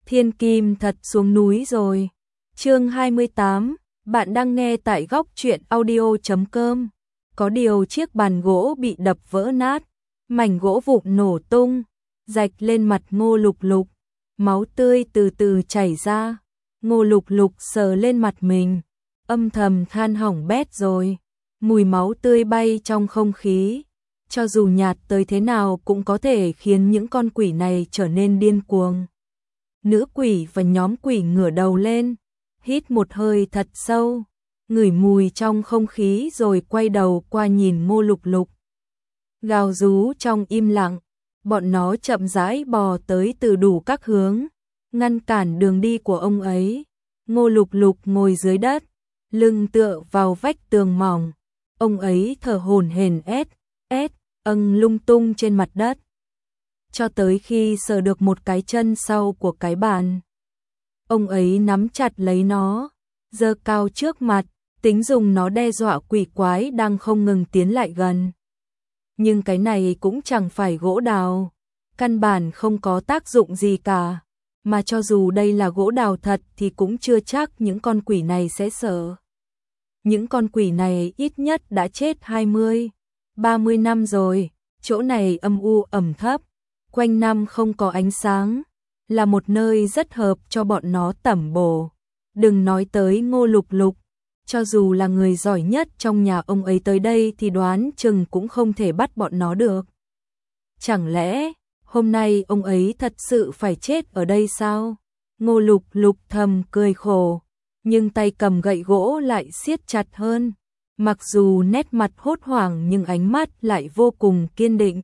Thiên Kim thật xuống núi rồi. Chương 28, bạn đang nghe tại góc truyện audio.com. Có điều chiếc bàn gỗ bị đập vỡ nát, mảnh gỗ vụn nổ tung, rạch lên mặt Ngô Lục Lục, máu tươi từ từ chảy ra. Ngô Lục Lục sờ lên mặt mình, âm thầm than hỏng bét rồi. Mùi máu tươi bay trong không khí, cho dù nhạt tới thế nào cũng có thể khiến những con quỷ này trở nên điên cuồng. Nữ quỷ và nhóm quỷ ngửa đầu lên, hít một hơi thật sâu, ngửi mùi trong không khí rồi quay đầu qua nhìn Ngô Lục Lục. Gào rú trong im lặng, bọn nó chậm rãi bò tới từ đủ các hướng, ngăn cản đường đi của ông ấy. Ngô Lục Lục ngồi dưới đất, lưng tựa vào vách tường mỏng, ông ấy thở hổn hển lung tung trên mặt đất, cho tới khi sờ được một cái chân sau của cái bàn. Ông ấy nắm chặt lấy nó, giơ cao trước mặt, tính dùng nó đe dọa quỷ quái đang không ngừng tiến lại gần. Nhưng cái này cũng chẳng phải gỗ đào, căn bản không có tác dụng gì cả, mà cho dù đây là gỗ đào thật thì cũng chưa chắc những con quỷ này sẽ sợ. Những con quỷ này ít nhất đã chết 20, 30 năm rồi, chỗ này âm u ẩm thấp, quanh năm không có ánh sáng, là một nơi rất hợp cho bọn nó tẩm bổ. Đừng nói tới Ngô Lục Lục, cho dù là người giỏi nhất trong nhà ông ấy tới đây thì đoán chừng cũng không thể bắt bọn nó được. Chẳng lẽ hôm nay ông ấy thật sự phải chết ở đây sao? Ngô Lục Lục thầm cười khổ, nhưng tay cầm gậy gỗ lại siết chặt hơn. Mặc dù nét mặt hốt hoảng nhưng ánh mắt lại vô cùng kiên định.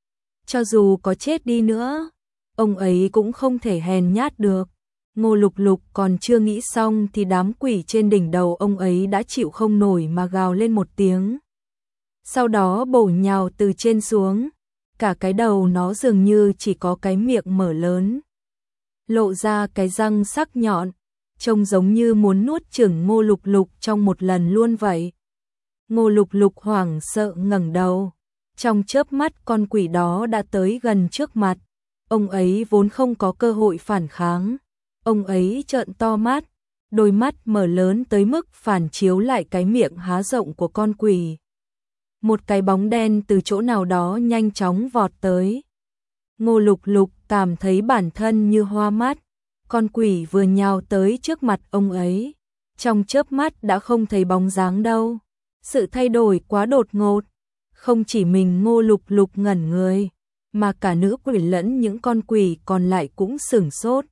Cho dù có chết đi nữa, ông ấy cũng không thể hèn nhát được. Ngô Lục Lục còn chưa nghĩ xong thì đám quỷ trên đỉnh đầu ông ấy đã chịu không nổi mà gào lên một tiếng. Sau đó bổ nhào từ trên xuống, cả cái đầu nó dường như chỉ có cái miệng mở lớn, lộ ra cái răng sắc nhọn, trông giống như muốn nuốt chửng Ngô Lục Lục trong một lần luôn vậy. Ngô Lục Lục hoảng sợ ngẩng đầu, trong chớp mắt con quỷ đó đã tới gần trước mặt. Ông ấy vốn không có cơ hội phản kháng, ông ấy trợn to mắt, đôi mắt mở lớn tới mức phản chiếu lại cái miệng há rộng của con quỷ. Một cái bóng đen từ chỗ nào đó nhanh chóng vọt tới. Ngô Lục Lục cảm thấy bản thân như hoa mắt, con quỷ vừa nhào tới trước mặt ông ấy, trong chớp mắt đã không thấy bóng dáng đâu. Sự thay đổi quá đột ngột, không chỉ mình Ngô Lục Lục ngẩn người, mà cả nữ quỷ lẫn những con quỷ còn lại cũng sửng sốt.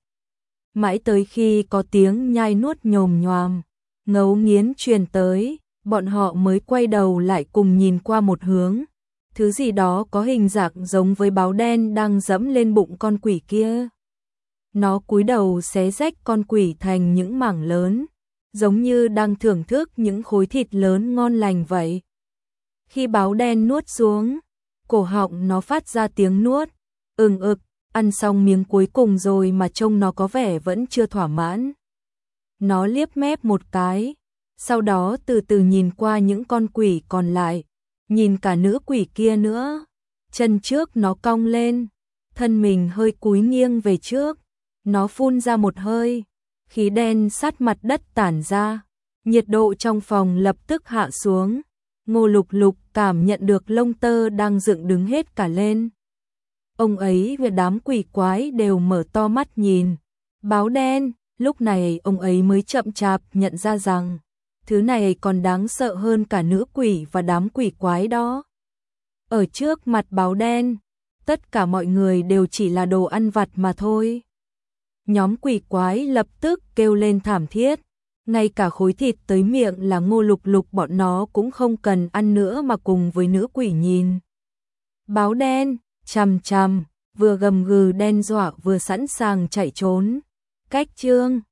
Mãi tới khi có tiếng nhai nuốt nhồm nhoàm, ngấu nghiến truyền tới, bọn họ mới quay đầu lại cùng nhìn qua một hướng. Thứ gì đó có hình dạng giống với báo đen đang dẫm lên bụng con quỷ kia. Nó cúi đầu xé rách con quỷ thành những mảng lớn, giống như đang thưởng thức những khối thịt lớn ngon lành vậy. Khi báo đen nuốt xuống, cổ họng nó phát ra tiếng nuốt, ực, ăn xong miếng cuối cùng rồi mà trông nó có vẻ vẫn chưa thỏa mãn. Nó liếc mép một cái, sau đó từ từ nhìn qua những con quỷ còn lại, nhìn cả nữ quỷ kia nữa. Chân trước nó cong lên, thân mình hơi cúi nghiêng về trước, nó phun ra một hơi, khí đen sát mặt đất tản ra, nhiệt độ trong phòng lập tức hạ xuống. Ngô Lục Lục cảm nhận được lông tơ đang dựng đứng hết cả lên. Ông ấy và đám quỷ quái đều mở to mắt nhìn. Báo đen, lúc này ông ấy mới chậm chạp nhận ra rằng thứ này còn đáng sợ hơn cả nữ quỷ và đám quỷ quái đó. Ở trước mặt báo đen, tất cả mọi người đều chỉ là đồ ăn vặt mà thôi. Nhóm quỷ quái lập tức kêu lên thảm thiết, ngay cả khối thịt tới miệng là Ngô Lục Lục bọn nó cũng không cần ăn nữa mà cùng với nữ quỷ nhìn. Báo đen, chằm chằm, vừa gầm gừ đen dọa vừa sẵn sàng chạy trốn. Cách chương